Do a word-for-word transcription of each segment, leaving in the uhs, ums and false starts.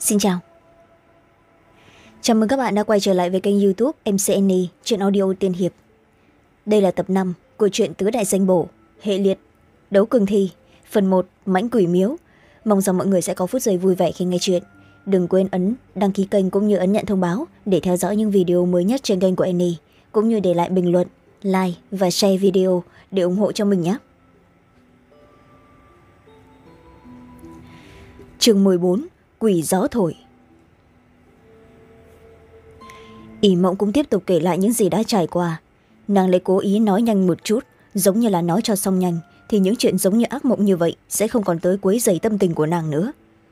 Xin chào. Chào mừng các bạn đã quay trở lại với kênh YouTube em xê en i Truyện Audio Tiên Hiệp. Đây là tập năm của truyện Tứ Đại Danh Bổ, hệ liệt Đấu Cường Thi, phần một Mãnh Quỷ Miếu. Mong rằng mọi người sẽ có phút giây vui vẻ khi nghe chuyện. Đừng quên ấn đăng ký kênh cũng như ấn nhận thông báo để theo dõi những video mới nhất trên kênh của Annie, cũng như để lại bình luận, like và share video để ủng hộ cho mình nhé. Chương mười bốn, Quỷ Gió Thổi. ỷ Mộng cũng tiếp tục kể lại những gì đã trải qua. Nàng lại cố ý nói nhanh một chút, giống như là nói cho xong nhanh thì những chuyện giống như ác mộng như vậy sẽ không còn tới quấy rầy tâm tình của nàng nữa.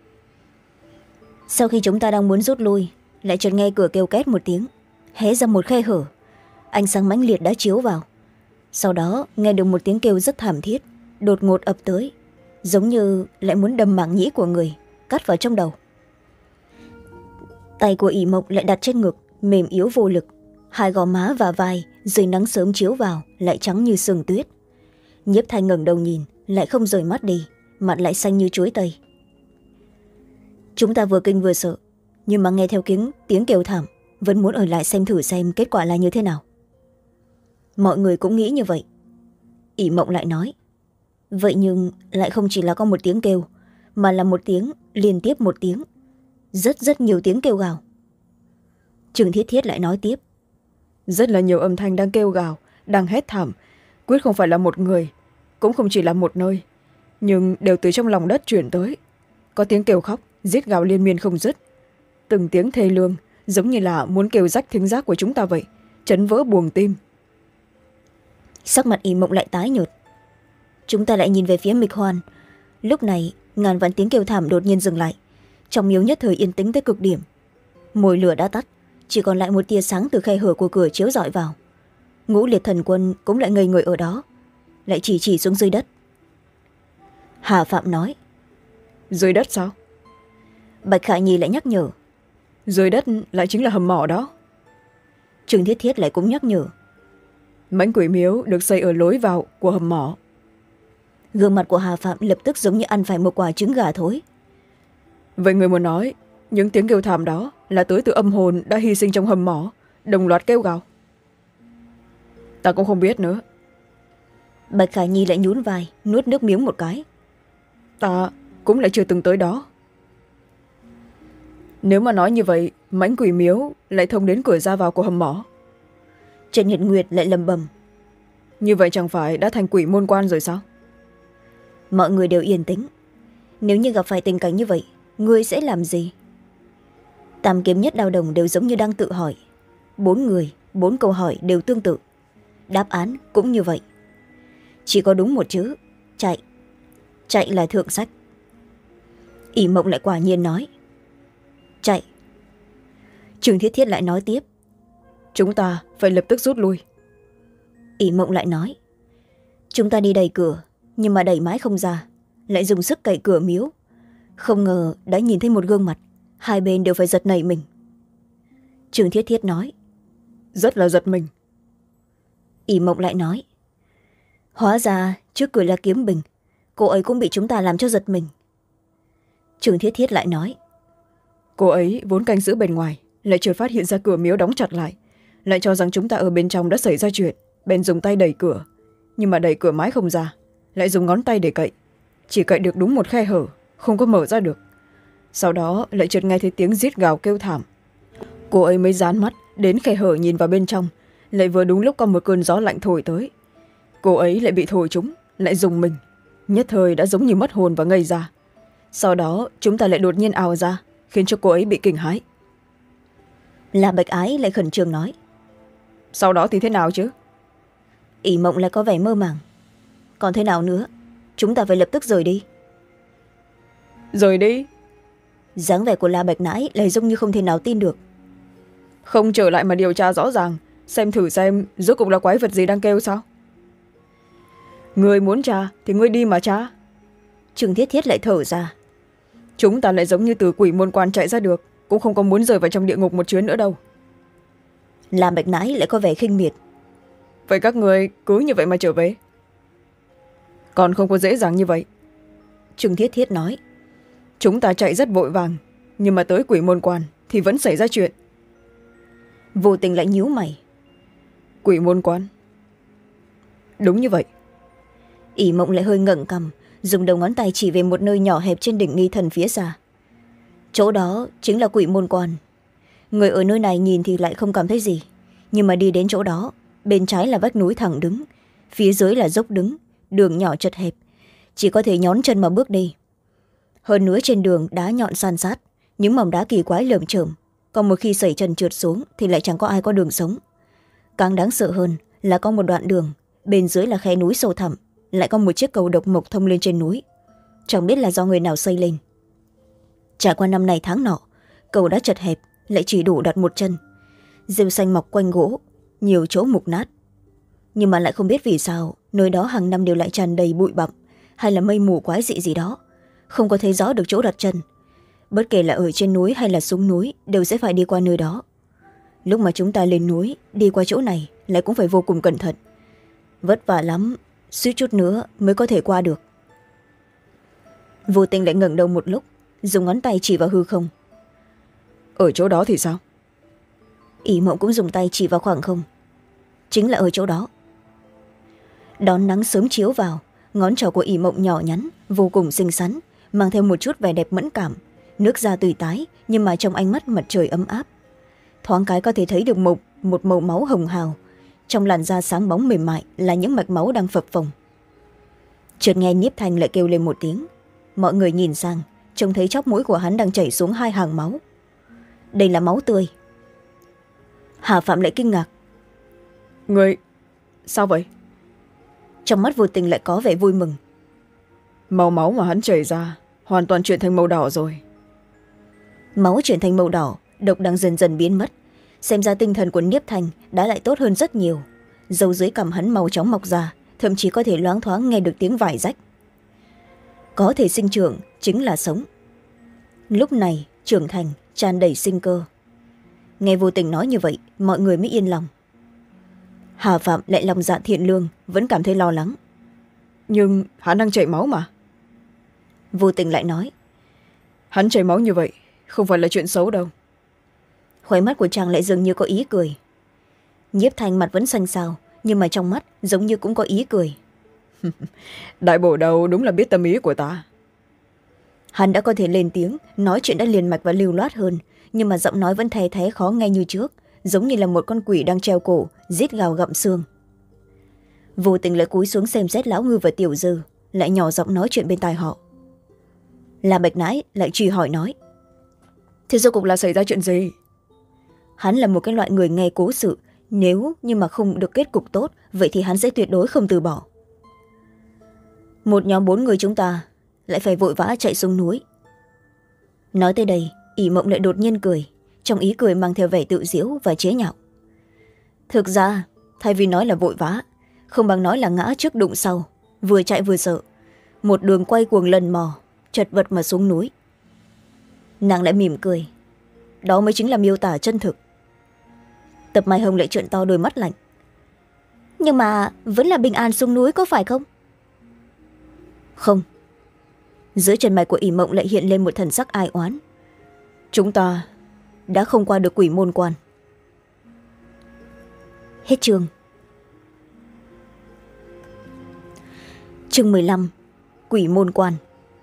Sau khi chúng ta đang muốn rút lui, lại chợt nghe cửa kêu két một tiếng, hé ra một khe hở. Ánh sáng mãnh liệt đã chiếu vào. Sau đó nghe được một tiếng kêu rất thảm thiết, đột ngột ập tới, giống như lại muốn đâm màng nhĩ của người, cắt vào trong đầu. Tay của ỷ Mộng lại đặt trên ngực, mềm yếu vô lực. Hai gò má và vai dưới nắng sớm chiếu vào lại trắng như sương tuyết. Nhiếp Thanh ngẩng đầu nhìn, lại không rời mắt đi, mặt lại xanh như chuối tây. Chúng ta vừa kinh vừa sợ, nhưng mà nghe theo tiếng, tiếng kêu thảm, vẫn muốn ở lại xem thử xem kết quả là như thế nào. Mọi người cũng nghĩ như vậy. ỷ Mộng lại nói, vậy nhưng lại không chỉ là có một tiếng kêu, mà là một tiếng liên tiếp một tiếng, rất rất nhiều tiếng kêu gào. Trương Thiết Thiết lại nói tiếp, rất là nhiều âm thanh đang kêu gào, đang hét thảm, quyết không phải là một người, cũng không chỉ là một nơi, nhưng đều từ trong lòng đất chuyển tới. Có tiếng kêu khóc, giết gào liên miên không dứt, từng tiếng thê lương, giống như là muốn kêu rách thính giác của chúng ta vậy, chấn vỡ buồng tim. Sắc mặt ỷ Mộng lại tái nhợt. Chúng ta lại nhìn về phía Mịch Hoan. Lúc này ngàn vạn tiếng kêu thảm đột nhiên dừng lại, trong miếu nhất thời yên tĩnh tới cực điểm. Mồi lửa đã tắt, chỉ còn lại một tia sáng từ khe hở của cửa chiếu rọi vào. Ngũ Liệt Thần Quân cũng lại ngây người ở đó, lại chỉ chỉ xuống dưới đất. Hà Phạm nói, dưới đất sao? Bạch Khả Nhi lại nhắc nhở, dưới đất lại chính là hầm mỏ đó. Trương Thiết Thiết lại cũng nhắc nhở, Mãnh Quỷ Miếu được xây ở lối vào của hầm mỏ. Gương mặt của Hà Phạm lập tức giống như ăn phải một quả trứng gà thối. Vậy người muốn nói những tiếng kêu thảm đó là tới từ âm hồn đã hy sinh trong hầm mỏ, đồng loạt kêu gào? Ta cũng không biết nữa. Bạch Khả Nhi lại nhún vai, nuốt nước miếng một cái. Ta cũng lại chưa từng tới đó. Nếu mà nói như vậy, Mãnh Quỷ Miếu lại thông đến cửa ra vào của hầm mỏ. Trần Nhật Nguyệt lại lầm bầm, như vậy chẳng phải đã thành quỷ môn quan rồi sao? Mọi người đều yên tĩnh. Nếu như gặp phải tình cảnh như vậy, ngươi sẽ làm gì? Tam Kiếm Nhất Đao Đồng đều giống như đang tự hỏi. Bốn người, bốn câu hỏi đều tương tự. Đáp án cũng như vậy. Chỉ có đúng một chữ, chạy. Chạy là thượng sách. ỷ Mộng lại quả nhiên nói, chạy. Trương Thiết Thiết lại nói tiếp, chúng ta phải lập tức rút lui. ỷ Mộng lại nói, chúng ta đi đẩy cửa, nhưng mà đẩy mãi không ra, lại dùng sức cậy cửa miếu. Không ngờ đã nhìn thấy một gương mặt, hai bên đều phải giật nảy mình. Trương Thiết Thiết nói, rất là giật mình. ỷ Mộng lại nói, hóa ra trước cửa là Kiếm Bình, cô ấy cũng bị chúng ta làm cho giật mình. Trương Thiết Thiết lại nói, cô ấy vốn canh giữ bên ngoài, lại chợt phát hiện ra cửa miếu đóng chặt lại, lại cho rằng chúng ta ở bên trong đã xảy ra chuyện, bèn dùng tay đẩy cửa, nhưng mà đẩy cửa mãi không ra, lại dùng ngón tay để cậy, chỉ cậy được đúng một khe hở, không có mở ra được. Sau đó lại chợt nghe thấy tiếng rít gào kêu thảm. Cô ấy mới dán mắt đến khe hở nhìn vào bên trong, lại vừa đúng lúc có một cơn gió lạnh thổi tới. Cô ấy lại bị thổi trúng, lại rùng mình, nhất thời đã giống như mất hồn và ngây ra. Sau đó chúng ta lại đột nhiên ào ra, khiến cho cô ấy bị kinh hãi. La Bạch Ái lại khẩn trương nói, sau đó thì thế nào chứ? ỷ Mộng lại có vẻ mơ màng, còn thế nào nữa, chúng ta phải lập tức rời đi. Rời đi? Dáng vẻ của La Bạch Nãi lại giống như không thể nào tin được. Không trở lại mà điều tra rõ ràng, xem thử xem rốt cuộc là quái vật gì đang kêu sao? Người muốn tra thì ngươi đi mà tra. Trương Thiết Thiết lại thở ra, chúng ta lại giống như từ quỷ môn quan chạy ra được, cũng không có muốn rời vào trong địa ngục một chuyến nữa đâu. La Bạch Nãi lại có vẻ khinh miệt, vậy các người cứ như vậy mà trở về? Còn không có dễ dàng như vậy. Trương Thiết Thiết nói, chúng ta chạy rất vội vàng, nhưng mà tới quỷ môn quan thì vẫn xảy ra chuyện. Vô Tình lại nhíu mày. Quỷ môn quan? Đúng như vậy. ỷ mộng lại hơi ngẩng cằm, dùng đầu ngón tay chỉ về một nơi nhỏ hẹp trên đỉnh nghi thần phía xa. Chỗ đó chính là quỷ môn quan. Người ở nơi này nhìn thì lại không cảm thấy gì, nhưng mà đi đến chỗ đó, bên trái là vách núi thẳng đứng, phía dưới là dốc đứng, đường nhỏ chật hẹp, chỉ có thể nhón chân mà bước đi. Hơn nữa trên đường đá nhọn san sát, những mỏm đá kỳ quái lởm chởm, còn một khi sẩy chân trượt xuống thì lại chẳng có ai có đường sống. Càng đáng sợ hơn là có một đoạn đường, bên dưới là khe núi sâu thẳm, lại có một chiếc cầu độc mộc thông lên trên núi, chẳng biết là do người nào xây lên. Trải qua năm này tháng nọ, cầu đã chật hẹp, lại chỉ đủ đặt một chân. Rêu xanh mọc quanh gỗ, nhiều chỗ mục nát, nhưng mà lại không biết vì sao nơi đó hàng năm đều lại tràn đầy bụi bặm hay là mây mù quái dị gì đó, không có thấy rõ được chỗ đặt chân. Bất kể là ở trên núi hay là xuống núi đều sẽ phải đi qua nơi đó. Lúc mà chúng ta lên núi đi qua chỗ này lại cũng phải vô cùng cẩn thận, vất vả lắm, suýt chút nữa mới có thể qua được. Vô Tình lại ngẩng đầu một lúc, dùng ngón tay chỉ vào hư không. Ở chỗ đó thì sao? ỷ mộng cũng dùng tay chỉ vào khoảng không. Chính là ở chỗ đó. Đón nắng sớm chiếu vào, ngón trỏ của ỷ mộng nhỏ nhắn, vô cùng xinh xắn, mang theo một chút vẻ đẹp mẫn cảm, nước da tươi tái nhưng mà trong ánh mắt mặt trời ấm áp. Thoáng cái có thể thấy được một, một màu máu hồng hào, trong làn da sáng bóng mềm mại là những mạch máu đang phập phồng. Chợt nghe Nhiếp Thanh lại kêu lên một tiếng. Mọi người nhìn sang, trông thấy chóp mũi của hắn đang chảy xuống hai hàng máu. Đây là máu tươi. Hà Phạm lại kinh ngạc. Người... sao vậy? Trong mắt Vô Tình lại có vẻ vui mừng. Màu máu mà hắn chảy ra hoàn toàn chuyển thành màu đỏ rồi. Máu chuyển thành màu đỏ, độc đang dần dần biến mất. Xem ra tinh thần của Nhiếp Thanh đã lại tốt hơn rất nhiều. Dầu dưới cằm hắn màu chóng mọc ra, thậm chí có thể loáng thoáng nghe được tiếng vải rách. Có thể sinh trưởng chính là sống. Lúc này trưởng thành tràn đầy sinh cơ. Nghe Vô Tình nói như vậy, mọi người mới yên lòng. Hà Phạm lại lòng dạ thiện lương, vẫn cảm thấy lo lắng. Nhưng hắn đang chảy máu mà. Vô Tình lại nói. Hắn chảy máu như vậy không phải là chuyện xấu đâu. Khóe mắt của chàng lại dường như có ý cười. Nhiếp Thanh mặt vẫn xanh xao, nhưng mà trong mắt giống như cũng có ý cười. Đại bổ đầu đúng là biết tâm ý của ta. Hắn đã có thể lên tiếng, nói chuyện đã liền mạch và lưu loát hơn, nhưng mà giọng nói vẫn the thé khó nghe như trước, giống như là một con quỷ đang treo cổ rít gào gặm xương. Vô Tình lại cúi xuống xem xét Lão Ngư và Tiểu Dư, lại nhỏ giọng nói chuyện bên tai họ. La Bạch Nãi lại truy hỏi nói. Thế rốt cuộc là xảy ra chuyện gì? Hắn là một cái loại người nghe cố sự, nếu như mà không được kết cục tốt, vậy thì hắn sẽ tuyệt đối không từ bỏ. Một nhóm bốn người chúng ta lại phải vội vã chạy xuống núi. Nói tới đây, ỷ mộng lại đột nhiên cười, trong ý cười mang theo vẻ tự giễu và chế nhạo. Thực ra thay vì nói là vội vã, không bằng nói là ngã trước đụng sau, vừa chạy vừa sợ, một đường quay cuồng lần mò, chật vật mà xuống núi. Nàng lại mỉm cười, đó mới chính là miêu tả chân thực. Tập Mai Hồng lại trợn to đôi mắt lạnh. Nhưng mà vẫn là bình an xuống núi có phải không? Không. Dưới chân mày của ỷ mộng lại hiện lên một thần sắc ai oán. Chúng ta đã không qua được quỷ môn quan. Hết chương. Chương mười lăm. Quỷ môn quan.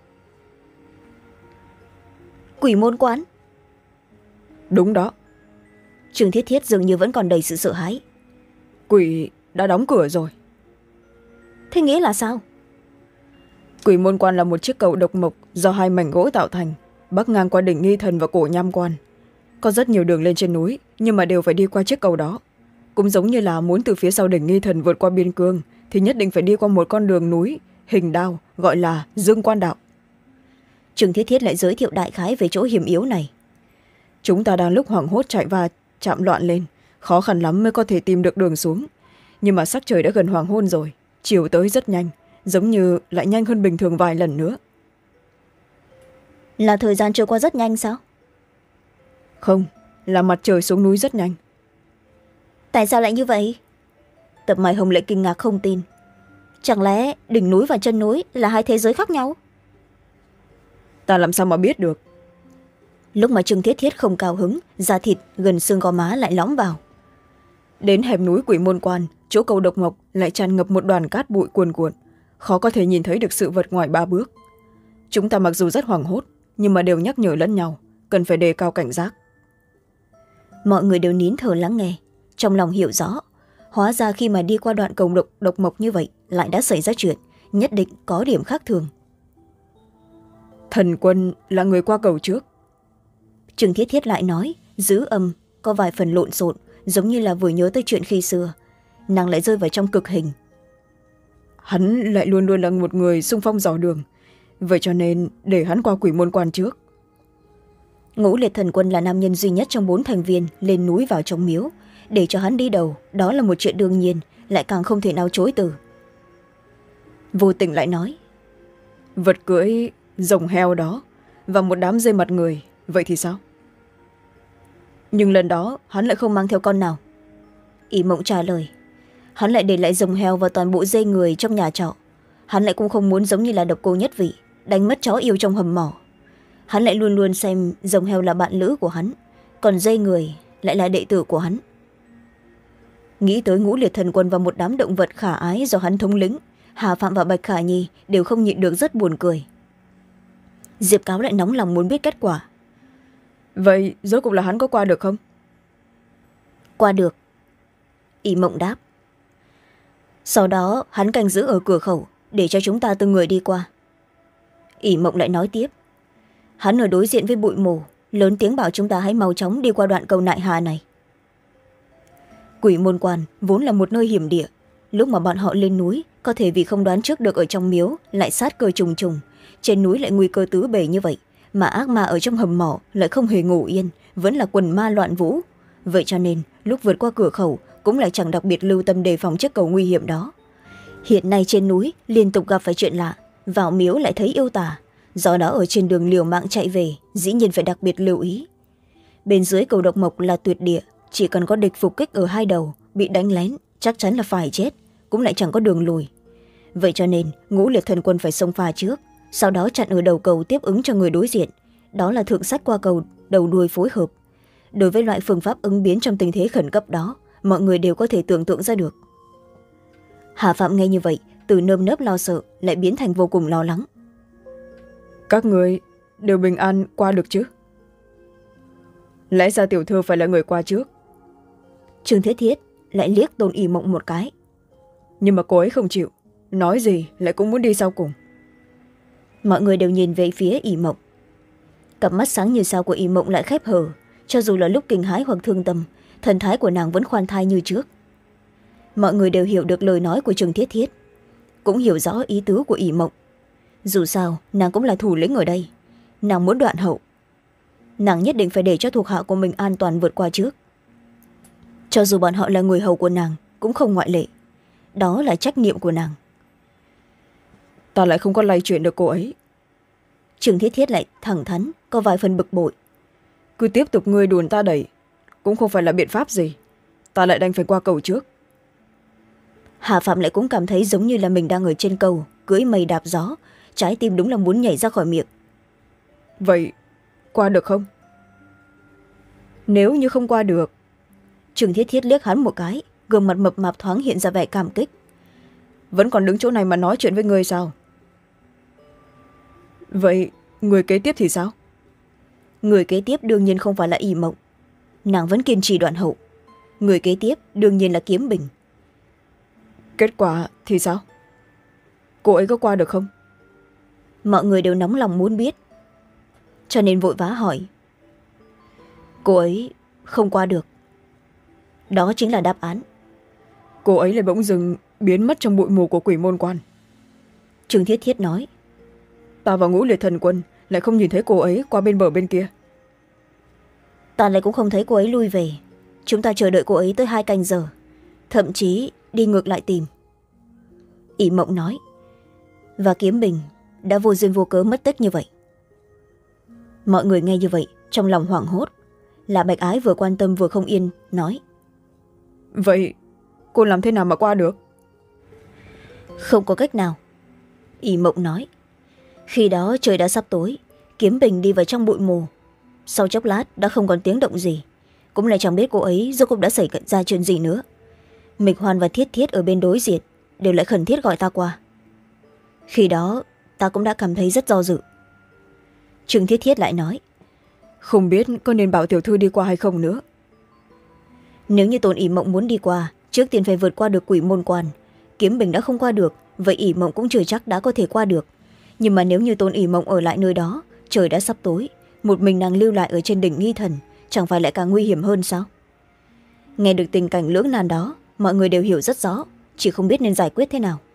Quỷ môn quan? Đúng đó. Trương Thiết Thiết dường như vẫn còn đầy sự sợ hãi. Quỷ đã đóng cửa rồi. Thế nghĩa là sao? Quỷ môn quan là một chiếc cầu độc mộc do hai mảnh gỗ tạo thành, bắc ngang qua đỉnh Nghi Thần và cổ Nham Quan. Có rất nhiều đường lên trên núi, nhưng mà đều phải đi qua chiếc cầu đó. Cũng giống như là muốn từ phía sau đỉnh Nghi Thần vượt qua biên cương thì nhất định phải đi qua một con đường núi hình đao gọi là Dương Quan Đạo. Trương Thiết Thiết lại giới thiệu đại khái về chỗ hiểm yếu này. Chúng ta đang lúc hoảng hốt chạy và chạm loạn lên, khó khăn lắm mới có thể tìm được đường xuống. Nhưng mà sắc trời đã gần hoàng hôn rồi, chiều tới rất nhanh, giống như lại nhanh hơn bình thường vài lần nữa. Là thời gian trôi qua rất nhanh sao? Không, là mặt trời xuống núi rất nhanh. Tại sao lại như vậy? Tập Mai Hồng lại kinh ngạc không tin. Chẳng lẽ đỉnh núi và chân núi là hai thế giới khác nhau? Ta làm sao mà biết được? lúc mà Trương Thiết Thiết không cao hứng, da thịt gần xương gò má lại lõm vào. Đến hẻm núi Quỷ Môn Quan, chỗ cầu độc mộc lại tràn ngập một đoàn cát bụi cuồn cuộn, khó có thể nhìn thấy được sự vật ngoài ba bước. Chúng ta mặc dù rất hoảng hốt, nhưng mà đều nhắc nhở lẫn nhau cần phải đề cao cảnh giác. Mọi người đều nín thở lắng nghe, trong lòng hiểu rõ, hóa ra khi mà đi qua đoạn cầu độc, độc mộc như vậy lại đã xảy ra chuyện, nhất định có điểm khác thường. Thần Quân là người qua cầu trước. Trương Thiết Thiết lại nói, giữ âm có vài phần lộn xộn, giống như là vừa nhớ tới chuyện khi xưa. Nàng lại rơi vào trong cực hình. Hắn lại luôn luôn là một người xung phong dò đường, vậy cho nên để hắn qua Quỷ Môn Quan trước. Ngũ Liệt Thần Quân là nam nhân duy nhất trong bốn thành viên lên núi vào trong miếu, để cho hắn đi đầu, đó là một chuyện đương nhiên, lại càng không thể nào chối từ. Vô Tình lại nói, vật cưỡi rồng heo đó và một đám dây mặt người, vậy thì sao? Nhưng lần đó hắn lại không mang theo con nào. Ý Mộng trả lời, hắn lại để lại rồng heo và toàn bộ dây người trong nhà trọ. Hắn lại cũng không muốn giống như là Độc Cô Nhất Vị, đánh mất chó yêu trong hầm mỏ. Hắn lại luôn luôn xem rồng heo là bạn lữ của hắn, còn dây người lại là đệ tử của hắn. Nghĩ tới Ngũ Liệt Thần Quân và một đám động vật khả ái do hắn thống lĩnh, Hà Phạm và Bạch Khả Nhi đều không nhịn được rất buồn cười. Diệp Cáo lại nóng lòng muốn biết kết quả. Vậy rốt cuộc là hắn có qua được không? Qua được. Ý Mộng đáp. Sau đó hắn canh giữ ở cửa khẩu để cho chúng ta từng người đi qua. Ý Mộng lại nói tiếp, hắn ở đối diện với bụi mù, lớn tiếng bảo chúng ta hãy mau chóng đi qua đoạn cầu Nại Hà này. Quỷ Môn Quan vốn là một nơi hiểm địa, lúc mà bọn họ lên núi có thể vì không đoán trước được ở trong miếu lại sát cơ trùng trùng, trên núi lại nguy cơ tứ bề như vậy, mà ác ma ở trong hầm mỏ lại không hề ngủ yên, vẫn là quần ma loạn vũ. Vậy cho nên lúc vượt qua cửa khẩu cũng lại chẳng đặc biệt lưu tâm đề phòng chiếc cầu nguy hiểm đó. Hiện nay trên núi liên tục gặp phải chuyện lạ, vào miếu lại thấy yêu tà, do đó ở trên đường liều mạng chạy về dĩ nhiên phải đặc biệt lưu ý. Bên dưới cầu độc mộc là tuyệt địa, chỉ cần có địch phục kích ở hai đầu, bị đánh lén chắc chắn là phải chết, cũng lại chẳng có đường lùi. Vậy cho nên Ngũ Liệt Thần Quân phải xông pha trước, sau đó chặn ở đầu cầu tiếp ứng cho người đối diện, đó là thượng sách qua cầu đầu đuôi phối hợp. Đối với loại phương pháp ứng biến trong tình thế khẩn cấp đó, mọi người đều có thể tưởng tượng ra được. Hà Phạm nghe như vậy, từ nơm nớp lo sợ lại biến thành vô cùng lo lắng. Các người đều bình an qua được chứ? Lẽ ra tiểu thư phải là người qua trước. Trương Thiết Thiết lại liếc Tôn Ý Mộng một cái. Nhưng mà cô ấy không chịu, nói gì lại cũng muốn đi sau cùng. Mọi người đều nhìn về phía Ý Mộng. Cặp mắt sáng như sao của Ý Mộng lại khép hờ, cho dù là lúc kinh hãi hoặc thương tâm, thần thái của nàng vẫn khoan thai như trước. Mọi người đều hiểu được lời nói của Trương Thiết Thiết, cũng hiểu rõ ý tứ của Ý Mộng. Dù sao nàng cũng là thủ lĩnh ở đây, nàng muốn đoạn hậu, nàng nhất định phải để cho thuộc hạ của mình an toàn vượt qua trước. Cho dù bọn họ là người hầu của nàng cũng không ngoại lệ, đó là trách nhiệm của nàng. Ta lại không có lay chuyện được cô ấy. Trương Thiết Thiết lại thẳng thắn, có vài phần bực bội. Cứ tiếp tục ngươi đùn ta đẩy cũng không phải là biện pháp gì, ta lại đành phải qua cầu trước. Hà Phạm lại cũng cảm thấy giống như là mình đang ở trên cầu cưỡi mây đạp gió, trái tim đúng là muốn nhảy ra khỏi miệng. Vậy qua được không? Nếu như không qua được. Trương Thiết Thiết liếc hắn một cái, gương mặt mập mạp thoáng hiện ra vẻ cảm kích. Vẫn còn đứng chỗ này mà nói chuyện với ngươi sao? Vậy người kế tiếp thì sao? Người kế tiếp đương nhiên không phải là Ý Mộng, nàng vẫn kiên trì đoạn hậu. Người kế tiếp đương nhiên là Kiếm Bình. Kết quả thì sao? Cô ấy có qua được không? Mọi người đều nóng lòng muốn biết, cho nên vội vã hỏi. Cô ấy không qua được. Đó chính là đáp án. Cô ấy lại bỗng dưng biến mất trong bụi mù của Quỷ Môn Quan. Trương Thiết Thiết nói. Ta và Ngũ Liệt Thần Quân lại không nhìn thấy cô ấy qua bên bờ bên kia. Ta lại cũng không thấy cô ấy lui về. Chúng ta chờ đợi cô ấy tới hai canh giờ, thậm chí đi ngược lại tìm. Ý Mộng nói. Và Kiếm Bình đã vô duyên vô cớ mất tích như vậy. Mọi người nghe như vậy trong lòng hoảng hốt. Là Bạch Ái vừa quan tâm vừa không yên nói. Vậy cô làm thế nào mà qua được? Không có cách nào. Ý Mộng nói. Khi đó trời đã sắp tối, Kiếm Bình đi vào trong bụi mù, sau chốc lát đã không còn tiếng động gì, cũng lại chẳng biết cô ấy rốt cuộc đã xảy ra chuyện gì nữa. Mịch Hoan và Thiết Thiết ở bên đối diện đều lại khẩn thiết gọi ta qua. Khi đó ta cũng đã cảm thấy rất do dự. Trương Thiết Thiết lại nói, không biết có nên bảo tiểu thư đi qua hay không nữa. Nếu như Tôn ỉ mộng muốn đi qua, trước tiên phải vượt qua được quỷ môn quan. Kiếm Bình đã không qua được, vậy ỉ mộng cũng chưa chắc đã có thể qua được. Nhưng mà nếu như Tôn ỉ mộng ở lại nơi đó, trời đã sắp tối, một mình nàng lưu lại ở trên đỉnh Nghi Thần, chẳng phải lại càng nguy hiểm hơn sao? Nghe được tình cảnh lưỡng nan đó, mọi người đều hiểu rất rõ, chỉ không biết nên giải quyết thế nào.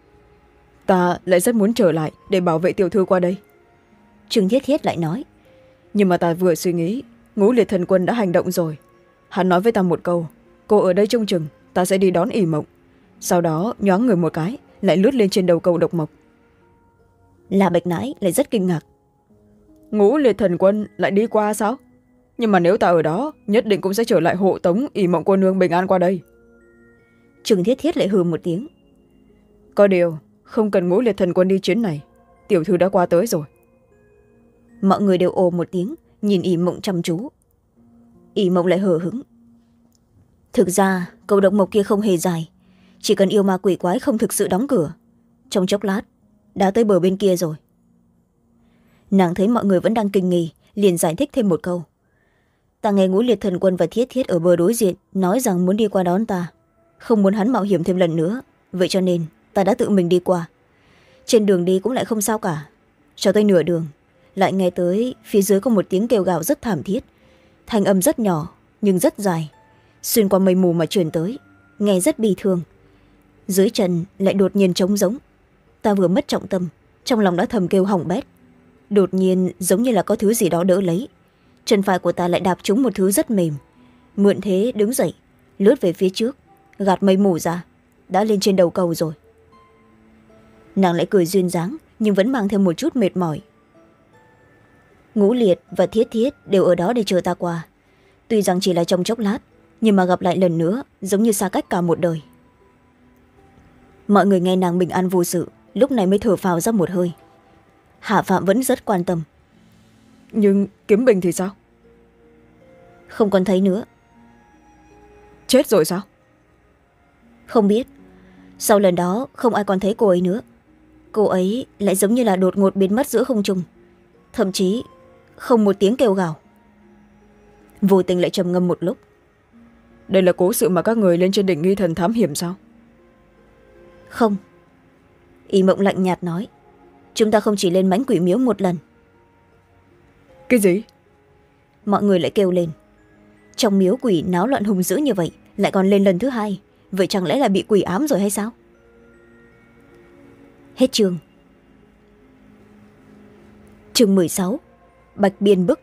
Ta lại rất muốn trở lại để bảo vệ tiểu thư qua đây. Trương Thiết Thiết lại nói, nhưng mà ta vừa suy nghĩ, Ngũ Liệt Thần Quân đã hành động rồi. Hắn nói với ta một câu, cô ở đây trông chừng, ta sẽ đi đón ỉ mộng. Sau đó nhoáng người một cái, lại lướt lên trên đầu cầu độc mộc. La Bạch Nãi lại rất kinh ngạc. Ngũ Liệt Thần Quân lại đi qua sao? Nhưng mà nếu ta ở đó, nhất định cũng sẽ trở lại hộ tống ỉ mộng cô nương bình an qua đây. Trương Thiết Thiết lại hừ một tiếng. Có điều, không cần Ngũ Liệt Thần Quân đi chuyến này, tiểu thư đã qua tới rồi. Mọi người đều ồ một tiếng, nhìn ỉ mộng chăm chú. ỉ mộng lại hờ hững. Thực ra cầu độc mộc kia không hề dài, chỉ cần yêu ma quỷ quái không thực sự đóng cửa, trong chốc lát đã tới bờ bên kia rồi. Nàng thấy mọi người vẫn đang kinh nghi, liền giải thích thêm một câu. Ta nghe Ngũ Liệt Thần Quân và Thiết Thiết ở bờ đối diện nói rằng muốn đi qua đón ta, không muốn hắn mạo hiểm thêm lần nữa, vậy cho nên ta đã tự mình đi qua. Trên đường đi cũng lại không sao cả, cho tới nửa đường lại nghe tới phía dưới có một tiếng kêu gào rất thảm thiết, thanh âm rất nhỏ nhưng rất dài, xuyên qua mây mù mà truyền tới, nghe rất bi thương. Dưới chân lại đột nhiên trống rỗng, ta vừa mất trọng tâm, trong lòng đã thầm kêu hỏng bét. Đột nhiên giống như là có thứ gì đó đỡ lấy, chân phải của ta lại đạp trúng một thứ rất mềm, mượn thế đứng dậy, lướt về phía trước, gạt mây mù ra, đã lên trên đầu cầu rồi. Nàng lại cười duyên dáng nhưng vẫn mang theo một chút mệt mỏi. Ngũ Liệt và Thiết Thiết đều ở đó để chờ ta qua, tuy rằng chỉ là trong chốc lát, nhưng mà gặp lại lần nữa giống như xa cách cả một đời. Mọi người nghe nàng bình an vô sự, lúc này mới thở phào ra một hơi. Hạ Phạm vẫn rất quan tâm. Nhưng Kiếm Bình thì sao? Không còn thấy nữa. Chết rồi sao? Không biết. Sau lần đó không ai còn thấy cô ấy nữa. Cô ấy lại giống như là đột ngột biến mất giữa không trung, thậm chí không một tiếng kêu gào. Vô Tình lại trầm ngâm một lúc. Đây là cố sự mà các người lên trên đỉnh Nghi Thần thám hiểm sao? Không. ỉ mộng lạnh nhạt nói, chúng ta không chỉ lên mãnh quỷ miếu một lần. Cái gì? Mọi người lại kêu lên. Trong miếu quỷ náo loạn hùng dữ như vậy, lại còn lên lần thứ hai, vậy chẳng lẽ là bị quỷ ám rồi hay sao? Hết chương. Chương mười sáu. Bạch Biên Bức.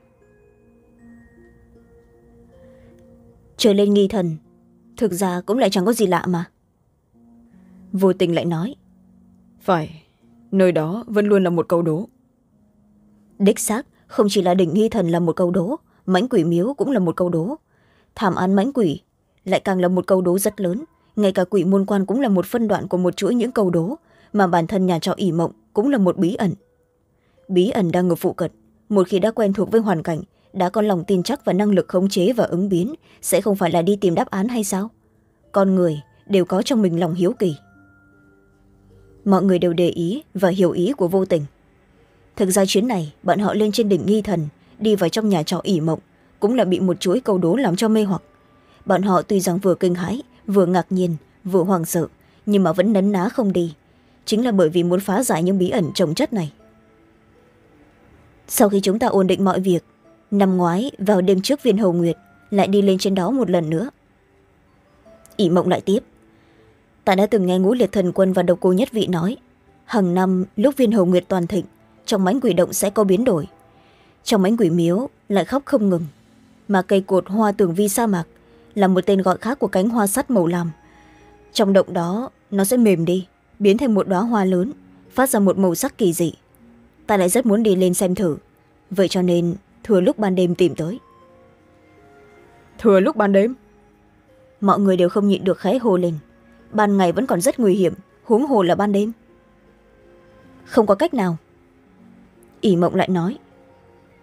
Trời lên Nghi Thần, thực ra cũng lại chẳng có gì lạ mà. Vô Tình lại nói, phải, nơi đó vẫn luôn là một câu đố. Đích xác, không chỉ là đỉnh Nghi Thần là một câu đố, mãnh quỷ miếu cũng là một câu đố. Thảm án mãnh quỷ lại càng là một câu đố rất lớn, ngay cả quỷ môn quan cũng là một phân đoạn của một chuỗi những câu đố, mà bản thân nhà trọ ỉ mộng cũng là một bí ẩn. Bí ẩn đang ở phụ cận, một khi đã quen thuộc với hoàn cảnh, đã có lòng tin chắc và năng lực khống chế và ứng biến, sẽ không phải là đi tìm đáp án hay sao? Con người đều có trong mình lòng hiếu kỳ. Mọi người đều để ý và hiểu ý của Vô Tình. Thực ra chuyến này bọn họ lên trên đỉnh Nghi Thần, đi vào trong nhà trọ ỉ mộng, cũng là bị một chuỗi câu đố làm cho mê hoặc. Bọn họ tuy rằng vừa kinh hãi, vừa ngạc nhiên, vừa hoảng sợ, nhưng mà vẫn nấn ná không đi, chính là bởi vì muốn phá giải những bí ẩn chồng chất này. Sau khi chúng ta ổn định mọi việc, năm ngoái vào đêm trước Viên Hầu Nguyệt lại đi lên trên đó một lần nữa. ỉ mộng lại tiếp, ta đã từng nghe Ngũ Liệt Thần Quân và Độc Cô Nhất Vị nói, hàng năm lúc Viên Hầu Nguyệt toàn thịnh, trong mãnh quỷ động sẽ có biến đổi. Trong mãnh quỷ miếu lại khóc không ngừng, mà cây cột hoa tường vi sa mạc là một tên gọi khác của cánh hoa sắt màu lam. Trong động đó nó sẽ mềm đi, biến thành một đóa hoa lớn, phát ra một màu sắc kỳ dị. Ta lại rất muốn đi lên xem thử, vậy cho nên thừa lúc ban đêm tìm tới. Thừa lúc ban đêm? Mọi người đều không nhịn được khẽ hô lên. Ban ngày vẫn còn rất nguy hiểm, huống hồ là ban đêm. Không có cách nào. ỉ mộng lại nói,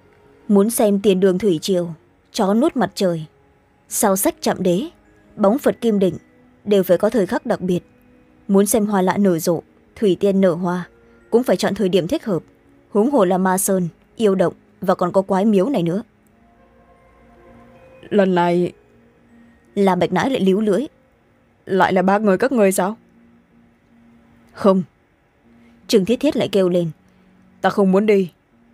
muốn xem tiền đường thủy triều, chó nuốt mặt trời, sao sách chạm đế, bóng phật kim đỉnh, đều phải có thời khắc đặc biệt. Muốn xem hoa lạ nở rộ, thủy tiên nở hoa, cũng phải chọn thời điểm thích hợp. Huống hồ là ma sơn, yêu động và còn có quái miếu này nữa. Lần này Là Bạch Nãi lại líu lưỡi. lại là ba người các người sao? Không. Trương Thiết Thiết lại kêu lên. Ta không muốn đi.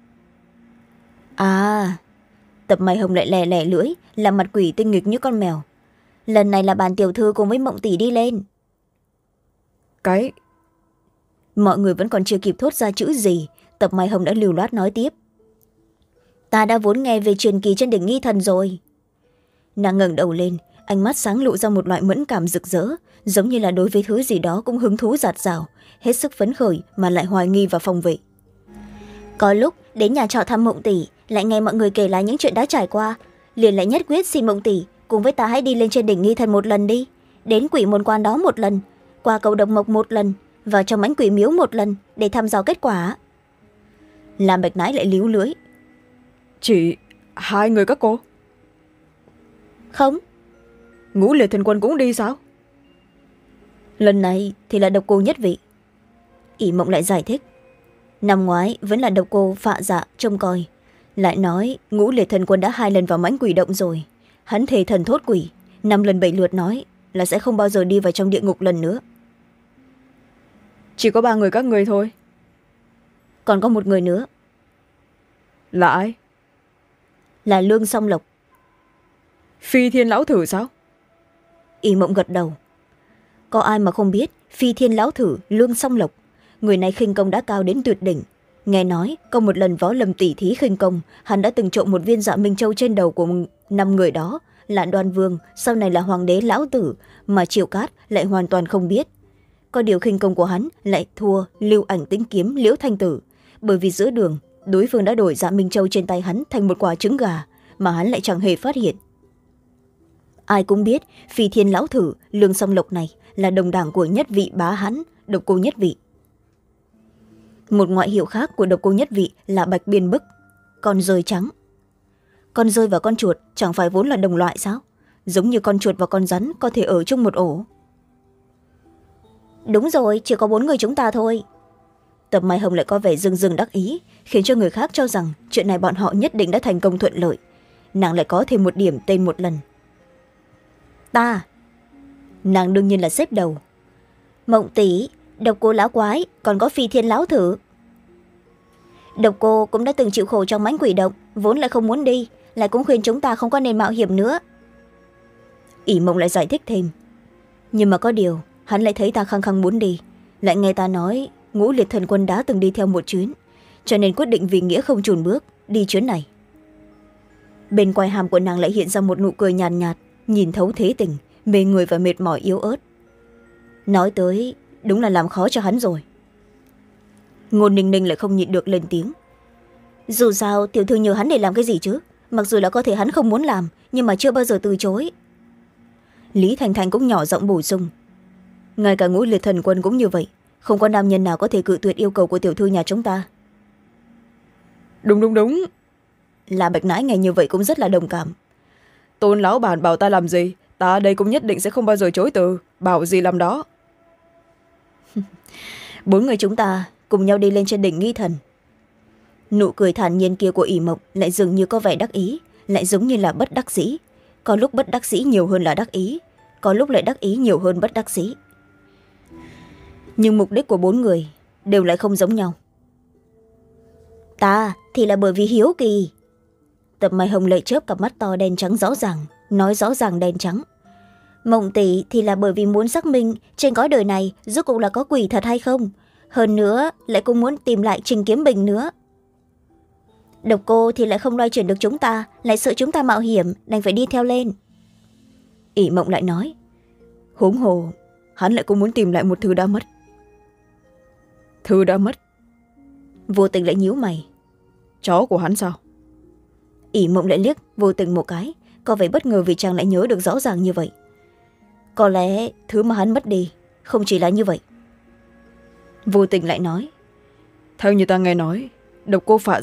À, Tập Mai Hồng lại lè lè lưỡi, làm mặt quỷ tinh nghịch như con mèo. Lần này là bàn tiểu thư cùng với Mộng tỷ đi lên. Cái Mọi người vẫn còn chưa kịp thốt ra chữ gì, Tập Mai Hồng đã lưu loát nói tiếp. Ta đã vốn nghe về truyền kỳ trên đỉnh Nghi Thần rồi. Nàng ngẩng đầu lên, ánh mắt sáng lộ ra một loại mẫn cảm rực rỡ, giống như là đối với thứ gì đó cũng hứng thú dạt dào, hết sức phấn khởi mà lại hoài nghi và phòng vệ. Có lúc đến nhà trọ thăm Mộng tỷ, lại nghe mọi người kể lại những chuyện đã trải qua, liền lại nhất quyết xin Mộng tỷ cùng với ta hãy đi lên trên đỉnh Nghi Thần một lần đi, đến quỷ môn quan đó một lần, qua cầu Đồng Mộc một lần, vào trong mãnh quỷ miếu một lần để thăm dò kết quả. Làm Bạch Nãi lại líu lưỡi. chỉ hai người các cô? Không. Ngũ Liệt Thần Quân cũng đi sao? Lần này thì là độc cô nhất vị. ỷ Mộng lại giải thích. Năm ngoái vẫn là độc cô Phạ Dạ trông coi, lại nói Ngũ Liệt Thần Quân đã hai lần vào mãnh quỷ động rồi. Hắn thề thần thốt quỷ, năm lần bảy lượt nói là sẽ không bao giờ đi vào trong địa ngục lần nữa. Chỉ có ba người các người thôi? Còn có một người nữa. Là ai? Là Lương Song Lộc. Phi Thiên Lão Thử sao? ỷ Mộng gật đầu. Có ai mà không biết Phi Thiên Lão Thử Lương Song Lộc. Người này khinh công đã cao đến tuyệt đỉnh. Nghe nói có một lần võ lâm tỷ thí khinh công, hắn đã từng trộm một viên dạ minh châu trên đầu của năm người đó, là Đoan Vương, sau này là Hoàng đế Lão Tử, mà Triệu Cát lại hoàn toàn không biết. Có điều khinh công của hắn lại thua Lưu Ảnh Tĩnh Kiếm Liễu Thanh Tử, bởi vì giữa đường đối phương đã đổi dạ minh châu trên tay hắn thành một quả trứng gà, mà hắn lại chẳng hề phát hiện. Ai cũng biết Phi Thiên Lão Thử Lương Song Lộc này là đồng đảng của nhất vị bá hắn, độc cô nhất vị. Một ngoại hiệu khác của độc cô nhất vị là Bạch Biên Bức, con rơi trắng. Con rơi và con chuột chẳng phải vốn là đồng loại sao? Giống như con chuột và con rắn có thể ở chung một ổ. Đúng rồi, chỉ có bốn người chúng ta thôi. Tập Mai Hồng lại có vẻ rưng rưng đắc ý, khiến cho người khác cho rằng chuyện này bọn họ nhất định đã thành công thuận lợi. Nàng lại có thêm một điểm tên một lần. Ta. Nàng đương nhiên là xếp đầu. Mộng tỷ, độc cô lão quái, còn có Phi Thiên Lão Thử. Độc cô cũng đã từng chịu khổ trong mãnh quỷ động, vốn lại không muốn đi, lại cũng khuyên chúng ta không có nên mạo hiểm nữa. ỷ Mộng lại giải thích thêm. Nhưng mà có điều, hắn lại thấy ta khăng khăng muốn đi, lại nghe ta nói Ngũ Liệt Thần Quân đã từng đi theo một chuyến, cho nên quyết định vì nghĩa không chùn bước đi chuyến này. Bên quai hàm của nàng lại hiện ra một nụ cười nhàn nhạt, nhạt, nhìn thấu thế tình, mê người và mệt mỏi yếu ớt. Nói tới đúng là làm khó cho hắn rồi. Ngôn Ninh Ninh lại không nhịn được lên tiếng. Dù sao tiểu thư nhờ hắn để làm cái gì chứ, mặc dù là có thể hắn không muốn làm, nhưng mà chưa bao giờ từ chối. Lý Thành Thành cũng nhỏ giọng bổ sung. Ngay cả Ngũ Liệt Thần Quân cũng như vậy, không có nam nhân nào có thể cự tuyệt yêu cầu của tiểu thư nhà chúng ta. Đúng đúng đúng. Là Bạch Nãi nghe như vậy cũng rất là đồng cảm. Tôn lão bản bảo ta làm gì, ta đây cũng nhất định sẽ không bao giờ chối từ, bảo gì làm đó. Bốn người chúng ta cùng nhau đi lên trên đỉnh Nghi Thần. Nụ cười thản nhiên kia của ỷ Mộng lại dường như có vẻ đắc ý, lại giống như là bất đắc dĩ. Có lúc bất đắc dĩ nhiều hơn là đắc ý, có lúc lại đắc ý nhiều hơn bất đắc dĩ. Nhưng mục đích của bốn người đều lại không giống nhau. Ta thì là bởi vì hiếu kỳ. Tập Mai Hồng lệ chớp cặp mắt to đen trắng rõ ràng, nói rõ ràng đen trắng. Mộng tỷ thì là bởi vì muốn xác minh trên cõi đời này rốt cuộc là có quỷ thật hay không, hơn nữa lại cũng muốn tìm lại Trình Kiếm Bình nữa. Độc cô thì lại không loay chuyển được chúng ta, lại sợ chúng ta mạo hiểm, đành phải đi theo lên. ỷ Mộng lại nói. Huống hồ hắn lại cũng muốn tìm lại một thứ đã mất. Thứ đã mất? Vô Tình lại nhíu mày. Chó của hắn sao? ỷ Mộng lại liếc Vô Tình một cái, có vẻ bất ngờ vì chàng lại nhớ được rõ ràng như vậy. Có lẽ thứ mà hắn mất đi không chỉ là như vậy. Vô Tình lại nói. Theo như ta nghe nói, độc cô Phạ Dạ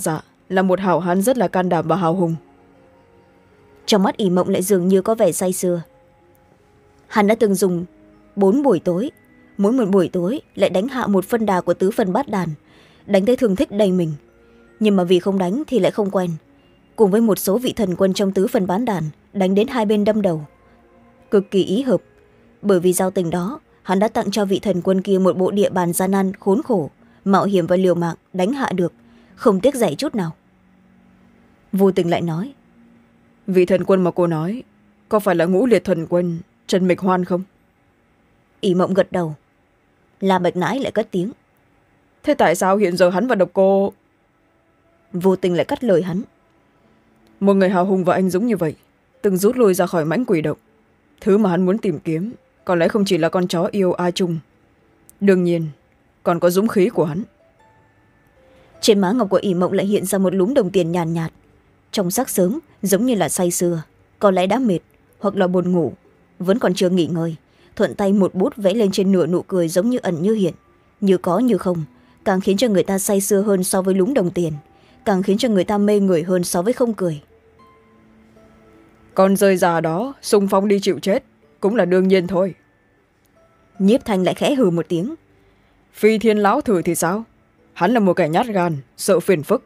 là một hảo hán rất là can đảm và hào hùng. Trong mắt ỷ mộng lại dường như có vẻ say sưa. Hắn đã từng dùng bốn buổi tối, mỗi một buổi tối lại đánh hạ một phân đà của tứ phân bát đàn, đánh tới thương tích đầy mình. Nhưng mà vì không đánh thì lại không quen, cùng với một số vị thần quân trong tứ phân bán đàn đánh đến hai bên đâm đầu, cực kỳ ý hợp. Bởi vì giao tình đó, hắn đã tặng cho vị thần quân kia một bộ địa bàn gian nan khốn khổ, mạo hiểm và liều mạng đánh hạ được, không tiếc rẻ chút nào. Vô Tình lại nói, vị thần quân mà cô nói có phải là Ngũ Liệt thần quân Trần Mịch Hoan không? ỷ mộng gật đầu. La Bạch Nãi lại cất tiếng, thế tại sao hiện giờ hắn và độc cô? Vô Tình lại cắt lời hắn, một người hào hùng và anh dũng như vậy từng rút lui ra khỏi mãnh quỷ động, thứ mà hắn muốn tìm kiếm có lẽ không chỉ là con chó yêu A Trung, đương nhiên còn có dũng khí của hắn. Trên má ngọc của ỷ mộng lại hiện ra một lúm đồng tiền nhàn nhạt, nhạt trong sắc sớm, giống như là say sưa, có lẽ đã mệt hoặc là buồn ngủ, vẫn còn chưa nghỉ ngơi, thuận tay một bút vẽ lên trên nửa nụ cười, giống như ẩn như hiện, như có như không, càng khiến cho người ta say sưa hơn so với lúm đồng tiền, càng khiến cho người ta mê người hơn so với không cười. Con rơi già đó xung phong đi chịu chết cũng là đương nhiên thôi. Nhiếp Thanh lại khẽ hừ một tiếng, Phi Thiên lão thử thì sao? Hắn là một kẻ nhát gan, sợ phiền phức.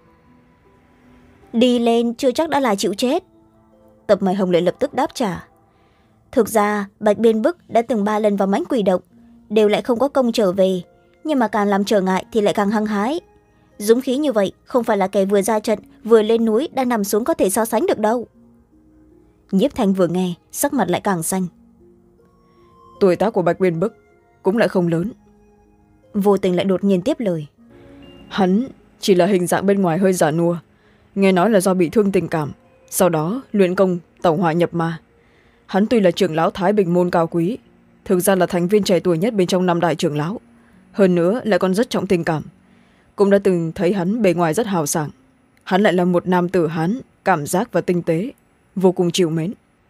Đi lên chưa chắc đã là chịu chết. Tập Mai Hồng lại lập tức đáp trả, thực ra Bạch Biên Bức đã từng ba lần vào mãnh quỷ động, đều lại không có công trở về, nhưng mà càng làm trở ngại thì lại càng hăng hái. Dũng khí như vậy không phải là kẻ vừa ra trận vừa lên núi đang nằm xuống có thể so sánh được đâu. Nhiếp Thanh vừa nghe, sắc mặt lại càng xanh. Tuổi tác của Bạch Biên Bức cũng lại không lớn. Vô Tình lại đột nhiên tiếp lời, hắn chỉ là hình dạng bên ngoài hơi già nua, nghe nói là do bị thương tình cảm, sau đó luyện công tẩu hỏa nhập ma. Hắn tuy là trưởng lão Thái Bình môn cao quý, thực ra là thành viên trẻ tuổi nhất bên trong năm đại trưởng lão, hơn nữa lại còn rất trọng tình cảm. Cũng đã từng thấy hắn bề ngoài rất hào sảng, hắn lại là một nam tử Hán, cảm giác và tinh tế, vô cùng chịu mến.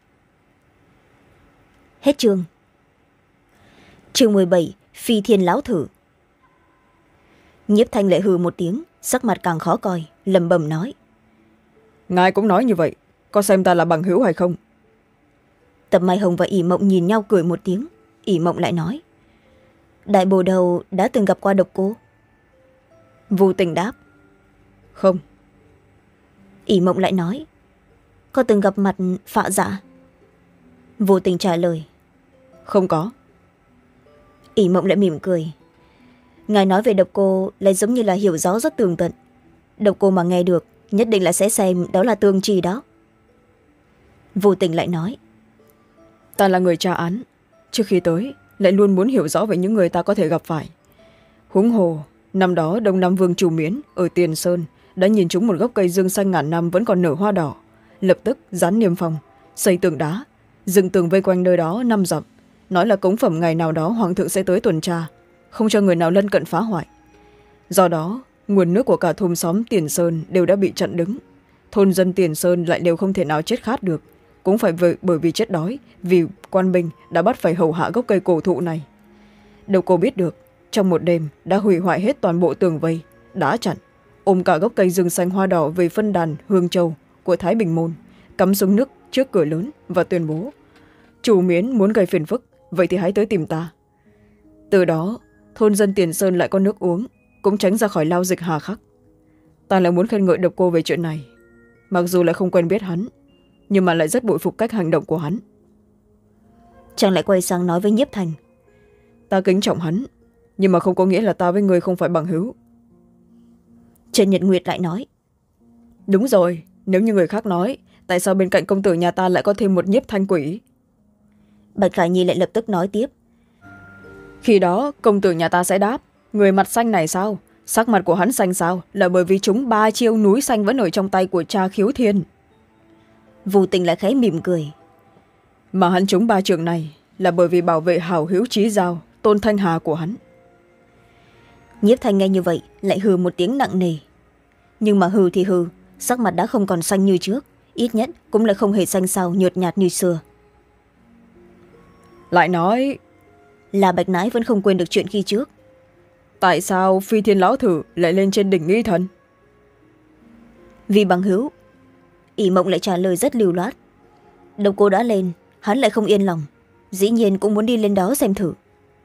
Hết chương. Chương mười bảy, Phi Thiên lão thử. Nhiếp Thanh lại hừ một tiếng, sắc mặt càng khó coi, lẩm bẩm nói, ngài cũng nói như vậy, có xem ta là bằng hữu hay không? Tập Mai Hồng và ỷ mộng nhìn nhau cười một tiếng. ỷ mộng lại nói, Đại Bồ Đầu đã từng gặp qua độc cô? Vô Tình đáp, không. ỷ mộng lại nói, có từng gặp mặt Phạ Dạ? Vô Tình trả lời, không có. ỷ mộng lại mỉm cười, ngài nói về độc cô lại giống như là hiểu rõ rất tường tận, độc cô mà nghe được nhất định là sẽ xem đó là tương trì đó. Vô Tình lại nói, ta là người tra án, trước khi tới lại luôn muốn hiểu rõ về những người ta có thể gặp phải. Huống hồ năm đó Đông Nam Vương Trù Miến ở Tiền Sơn đã nhìn trúng một gốc cây dương xanh ngàn năm vẫn còn nở hoa đỏ, lập tức dán niêm phong, xây tường đá, dựng tường vây quanh nơi đó năm dặm, nói là cống phẩm ngày nào đó hoàng thượng sẽ tới tuần tra, không cho người nào lân cận phá hoại. Do đó nguồn nước của cả thôn xóm Tiền Sơn đều đã bị chặn đứng, thôn dân Tiền Sơn lại đều không thể nào chết khát được, cũng phải bởi vì chết đói, vì quan binh đã bắt phải hầu hạ gốc cây cổ thụ này. Đâu cô biết được, trong một đêm đã hủy hoại hết toàn bộ tường vây, đá chặn, ôm cả gốc cây rừng xanh hoa đỏ về phân đàn Hương Châu của Thái Bình môn, cắm xuống nước trước cửa lớn và tuyên bố, Chủ Miến muốn gây phiền phức, vậy thì hãy tới tìm ta. Từ đó thôn dân Tiền Sơn lại có nước uống, cũng tránh ra khỏi lao dịch hà khắc. Ta lại muốn khen ngợi độc cô về chuyện này, mặc dù lại không quen biết hắn, nhưng mà lại rất bội phục cách hành động của hắn. Chàng lại quay sang nói với Nhiếp Thanh, ta kính trọng hắn, nhưng mà không có nghĩa là ta với người không phải bằng hữu. Trần Nhật Nguyệt lại nói, đúng rồi, nếu như người khác nói, tại sao bên cạnh công tử nhà ta lại có thêm một Nhiếp Thanh quỷ? Bạch Khả Nhi lại lập tức nói tiếp, khi đó công tử nhà ta sẽ đáp, người mặt xanh này sao, sắc mặt của hắn xanh sao, là bởi vì chúng ba chiêu núi xanh vẫn ở trong tay của cha Khiếu Thiên. Vô Tình lại khẽ mỉm cười, mà hắn trúng ba trường này là bởi vì bảo vệ hảo hữu chí giao Tôn Thanh Hà của hắn. Nhiếp Thanh nghe như vậy lại hừ một tiếng nặng nề, nhưng mà hừ thì hừ, sắc mặt đã không còn xanh như trước, ít nhất cũng lại không hề xanh xao nhợt nhạt như xưa. Lại nói, là Bạch Nãi vẫn không quên được chuyện khi trước. Tại sao Phi Thiên lão thử lại lên trên đỉnh nghi thần? Vì bằng hữu. Ỷ Mộng lại trả lời rất lưu loát. Độc Cô đã lên, hắn lại không yên lòng, dĩ nhiên cũng muốn đi lên đó xem thử.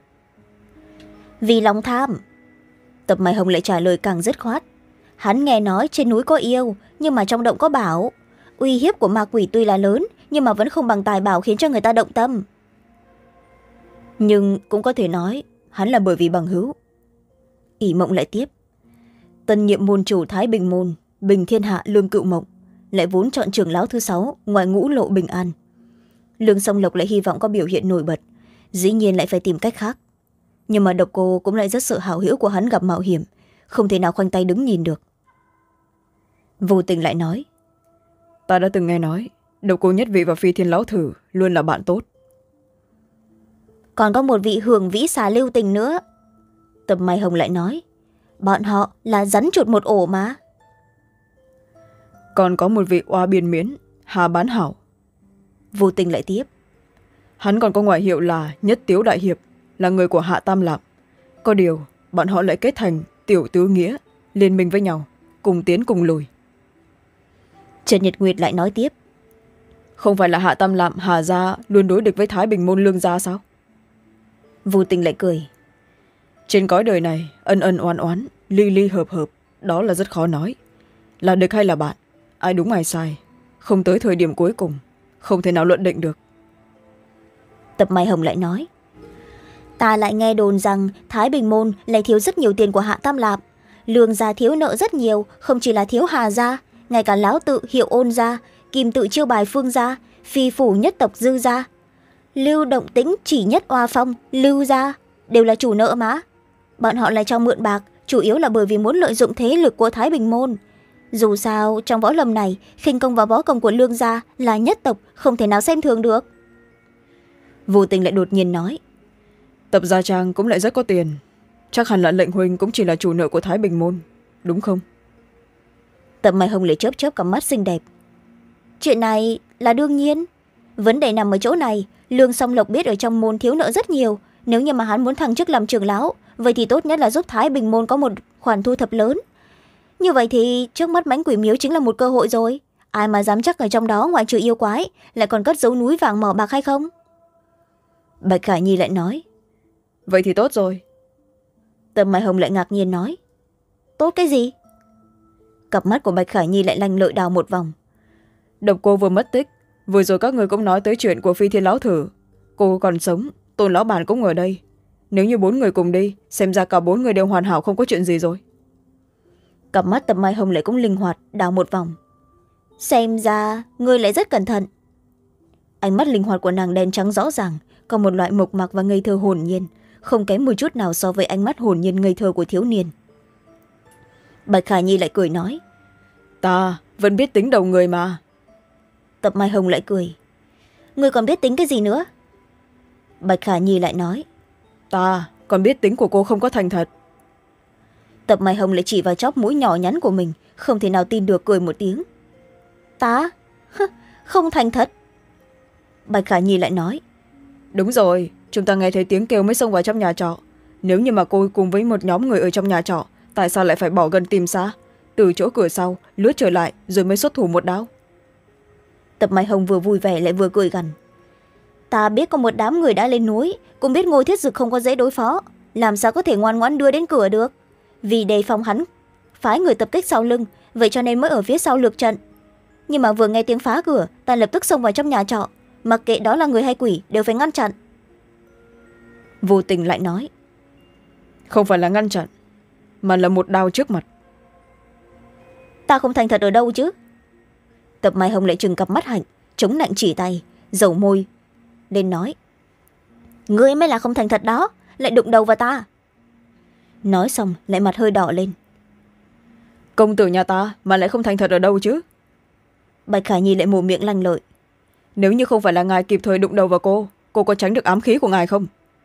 Vì lòng tham. Tập Mai Hồng lại trả lời càng dứt khoát. Hắn nghe nói trên núi có yêu, nhưng mà trong động có bảo. Uy hiếp của ma quỷ tuy là lớn, nhưng mà vẫn không bằng tài bảo khiến cho người ta động tâm. Nhưng cũng có thể nói hắn là bởi vì bằng hữu. Ỷ Mộng lại tiếp. Tân nhiệm môn chủ Thái Bình Môn, Bình Thiên Hạ Lương Cựu Mộng lại vốn chọn trưởng lão thứ sáu ngoài ngũ lộ Bình An. Lương Song Lộc lại hy vọng có biểu hiện nổi bật, dĩ nhiên lại phải tìm cách khác. Nhưng mà Độc Cô cũng lại rất sợ hảo hữu của hắn gặp mạo hiểm, không thể nào khoanh tay đứng nhìn được. Vô Tình lại nói. Ta đã từng nghe nói Độc Cô Nhất Vị và Phi Thiên Lão Thử luôn là bạn tốt. Còn có một vị Hưởng Vĩ Xà Lưu Tình nữa. Tập Mai Hồng lại nói. Bọn họ là rắn chuột một ổ mà. Còn có một vị Oa Biên Miến, Hà Bán Hảo. Vô Tình lại tiếp. Hắn còn có ngoại hiệu là Nhất Tiếu Đại Hiệp, là người của Hạ Tam Lạp. Có điều bọn họ lại kết thành Tiểu Tứ Nghĩa, liên minh với nhau, cùng tiến cùng lùi. Trần Nhật Nguyệt lại nói tiếp. Không phải là Hạ Tam Lạp Hà Gia luôn đối địch với Thái Bình Môn Lương Gia sao? Vô Tình lại cười. Trên cõi đời này ân ân oán oán, ly ly hợp hợp, đó là rất khó nói. Là địch hay là bạn, ai đúng ai sai, không tới thời điểm cuối cùng, không thể nào luận định được. Tập Mai Hồng lại nói. Ta lại nghe đồn rằng Thái Bình Môn lại thiếu rất nhiều tiền của Hạ Tam Lạp. Lương gia thiếu nợ rất nhiều, không chỉ là thiếu Hà gia, ngay cả Láo Tự Hiệu Ôn gia, Kim Tự Chiêu Bài Phương gia, Phi Phủ Nhất Tộc Dư gia, Lưu Động Tĩnh Chỉ Nhất Oa Phong Lưu gia đều là chủ nợ mà. Bọn họ lại cho mượn bạc, chủ yếu là bởi vì muốn lợi dụng thế lực của Thái Bình Môn. Dù sao trong võ lâm này, khinh công và võ công của Lương gia là nhất tộc, không thể nào xem thường được. Vô Tình lại đột nhiên nói. Tập Gia Trang cũng lại rất có tiền, chắc hẳn là lệnh huynh cũng chỉ là chủ nợ của Thái Bình Môn, đúng không? Tập Mai Hồng lại chớp chớp cặp mắt xinh đẹp. Chuyện này là đương nhiên. Vấn đề nằm ở chỗ này, Lương Song Lộc biết ở trong môn thiếu nợ rất nhiều. Nếu như mà hắn muốn thăng chức làm trưởng lão, vậy thì tốt nhất là giúp Thái Bình Môn có một khoản thu thập lớn. Như vậy thì trước mắt Mãnh Quỷ Miếu chính là một cơ hội rồi. Ai mà dám chắc ở trong đó ngoài trừ yêu quái, lại còn cất giấu núi vàng mỏ bạc hay không? Bạch Khả Nhi lại nói. Vậy thì tốt rồi. Tập Mai Hồng lại ngạc nhiên nói. Tốt cái gì? Cặp mắt của Bạch Khả Nhi lại lanh lợi đào một vòng. Độc Cô vừa mất tích, vừa rồi các người cũng nói tới chuyện của Phi Thiên Lão Thử. Cô còn sống, Tôn Lão Bản cũng ở đây. Nếu như bốn người cùng đi, xem ra cả bốn người đều hoàn hảo, không có chuyện gì rồi. Cặp mắt Tập Mai Hồng lại cũng linh hoạt đào một vòng. Xem ra người lại rất cẩn thận. Ánh mắt linh hoạt của nàng đen trắng rõ ràng, có một loại mộc mạc và ngây thơ hồn nhiên, không kém một chút nào so với ánh mắt hồn nhiên ngây thơ của thiếu niên. Bạch Khả Nhi lại cười nói. Ta vẫn biết tính đầu người mà. Tập Mai Hồng lại cười. Người còn biết tính cái gì nữa? Bạch Khả Nhi lại nói. Ta còn biết tính của cô không có thành thật. Tập Mai Hồng lại chỉ vào chóp mũi nhỏ nhắn của mình, không thể nào tin được, cười một tiếng. Ta? Không thành thật. Bạch Khả Nhi lại nói. Đúng rồi, chúng ta nghe thấy tiếng kêu mới xông vào trong nhà trọ. Nếu như mà cô cùng với một nhóm người ở trong nhà trọ, tại sao lại phải bỏ gần tìm xa, từ chỗ cửa sau lướt trở lại rồi mới xuất thủ một đao? Tập Mai Hồng vừa vui vẻ lại vừa cười gằn. Ta biết có một đám người đã lên núi, cũng biết Ngô Thiết Dực không có dễ đối phó, làm sao có thể ngoan ngoãn đưa đến cửa được. Vì đề phòng hắn phái người tập kích sau lưng, vậy cho nên mới ở phía sau lược trận. Nhưng mà vừa nghe tiếng phá cửa, ta lập tức xông vào trong nhà trọ, mặc kệ đó là người hay quỷ đều phải ngăn chặn. Vô Tình lại nói. Không phải là ngăn chặn, mà là một đao trước mặt. Ta không thành thật ở đâu chứ? Tập Mai Hồng lại trừng cặp mắt hạnh, chống nạnh chỉ tay, dầu môi lên nói. Ngươi mới là không thành thật đó, lại đụng đầu vào ta. Nói xong lại mặt hơi đỏ lên. Công tử nhà ta mà lại không thành thật ở đâu chứ? Bạch Khả Nhi lại mồm miệng lanh lợi. Nếu như không phải là ngài kịp thời đụng đầu vào cô, cô có tránh được ám khí của ngài không?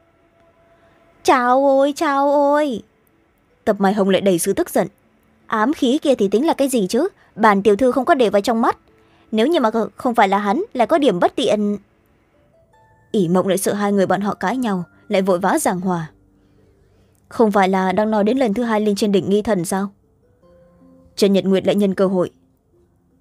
Chào ôi, chào ôi. Tập Mai Hồng lại đầy sự tức giận. Ám khí kia thì tính là cái gì chứ? Bản tiểu thư không có để vào trong mắt. Nếu như mà không phải là hắn, lại có điểm bất tiện. Ỷ Mộng lại sợ hai người bọn họ cãi nhau, lại vội vã giảng hòa. Không phải là đang nói đến lần thứ hai lên trên đỉnh nghi thần sao? Trần Nhật Nguyệt lại nhân cơ hội.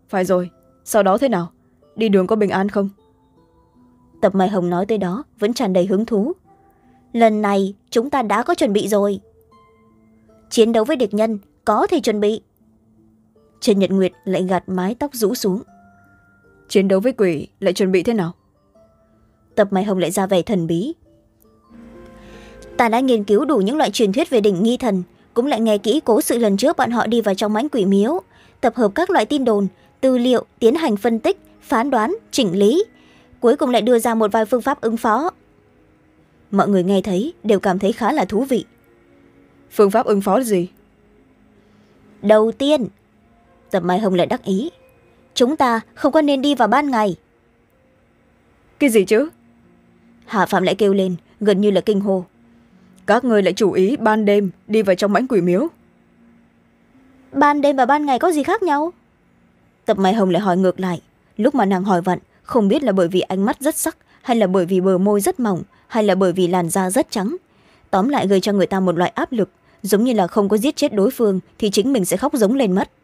Phải rồi, sau đó thế nào? Đi đường có bình an không? Tập Mai Hồng nói tới đó vẫn tràn đầy hứng thú. Lần này chúng ta đã có chuẩn bị rồi. Chiến đấu với địch nhân có thể chuẩn bị. Trần Nhật Nguyệt lại gạt mái tóc rũ xuống. Chiến đấu với quỷ lại chuẩn bị thế nào? Tập Mai Hồng lại ra vẻ thần bí. Ta đã nghiên cứu đủ những loại truyền thuyết về đỉnh nghi thần, cũng lại nghe kỹ cố sự lần trước bọn họ đi vào trong mãnh quỷ miếu, tập hợp các loại tin đồn, tư liệu, tiến hành phân tích, phán đoán, chỉnh lý, cuối cùng lại đưa ra một vài phương pháp ứng phó. Mọi người nghe thấy đều cảm thấy khá là thú vị. Phương pháp ứng phó là gì? Đầu tiên, Tập Mai Hồng lại đắc ý, chúng ta không có nên đi vào ban ngày. Cái gì chứ? Hạ Phạm lại kêu lên, gần như là kinh hô. Các người lại chủ ý ban đêm đi vào trong mãnh quỷ miếu. Ban đêm và ban ngày có gì khác nhau? Tập Mai Hồng lại hỏi ngược lại. Lúc mà nàng hỏi vặn, không biết là bởi vì ánh mắt rất sắc, hay là bởi vì bờ môi rất mỏng, hay là bởi vì làn da rất trắng. Tóm lại gây cho người ta một loại áp lực, giống như là không có giết chết đối phương thì chính mình sẽ khóc giống lên mất.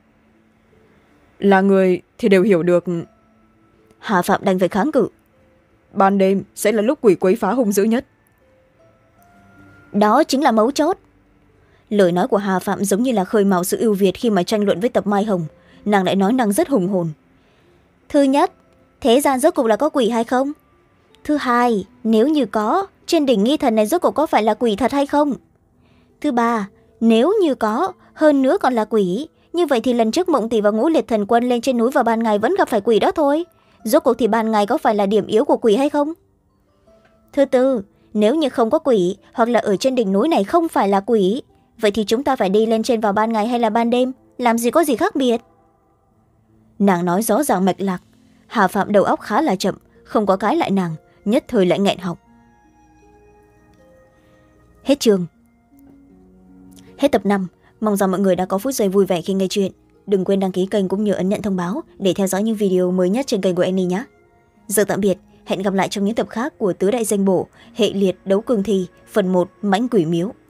Là người thì đều hiểu được. Hà Phạm đành phải kháng cự. Ban đêm sẽ là lúc quỷ quấy phá hung dữ nhất. Đó chính là mấu chốt. Lời nói của Hà Phạm giống như là khơi mào sự ưu việt khi mà tranh luận với Tập Mai Hồng. Nàng lại nói năng rất hùng hồn. Thứ nhất, thế gian rốt cuộc là có quỷ hay không? Thứ hai, nếu như có, trên đỉnh nghi thần này rốt cuộc có phải là quỷ thật hay không? Thứ ba, nếu như có, hơn nữa còn là quỷ, như vậy thì lần trước Mộng Tỷ và Ngũ Liệt Thần Quân lên trên núi vào ban ngày vẫn gặp phải quỷ đó thôi. Rốt cuộc thì ban ngày có phải là điểm yếu của quỷ hay không? Thứ tư, nếu như không có quỷ, hoặc là ở trên đỉnh núi này không phải là quỷ, vậy thì chúng ta phải đi lên trên vào ban ngày hay là ban đêm? Làm gì có gì khác biệt? Nàng nói rõ ràng mạch lạc. Hà Phạm đầu óc khá là chậm, không có cái lại nàng, nhất thời lại nghẹn họng. Hết chương. Hết tập năm. Mong rằng mọi người đã có phút giây vui vẻ khi nghe chuyện. Đừng quên đăng ký kênh cũng như ấn nhận thông báo để theo dõi những video mới nhất trên kênh của Annie nhé. Giờ tạm biệt, hẹn gặp lại trong những tập khác của Tứ Đại Danh Bổ, Hệ Liệt Đấu Cương Thi, phần một Mãnh Quỷ Miếu.